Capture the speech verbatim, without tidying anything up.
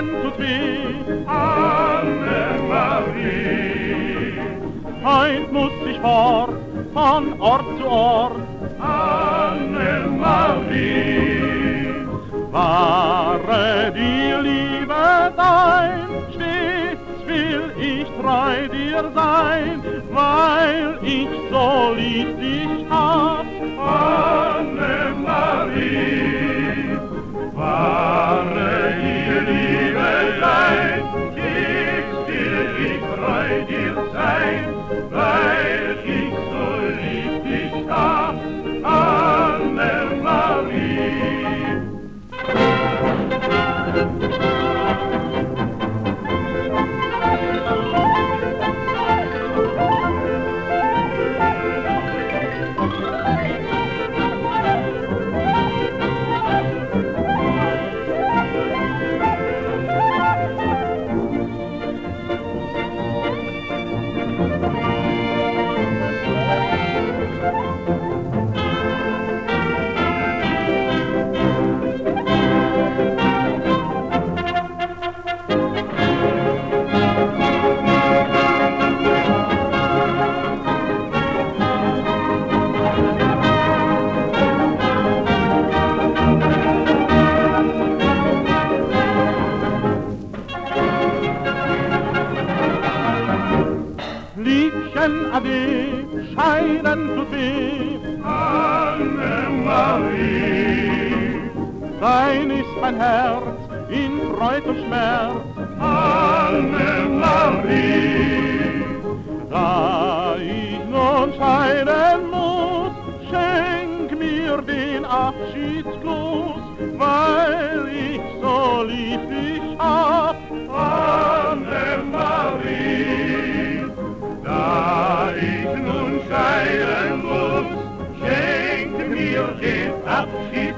Scheiden tut weh, Annemarie. heut muss ich fort, von Ort zu Ort, Annemarie. Wahre die Liebe dein, stets will ich treu dir sein, weil ich so lieb dich hab. Annemarie, wahre die Liebe dein, stets will ich treu dir sein, weil ich so lieb dich hab. Annemarie. Liebchen, ade, scheiden tut weh, Annemarie, dein ist mein Herz in Freud und Schmerz. Annemarie, Da ich nun scheiden muss, schenk mir den Abschiedsgruß, weil ich so lieb dich hab. Annemarie, da ich nun scheiden muss, schenk mir den Abschied.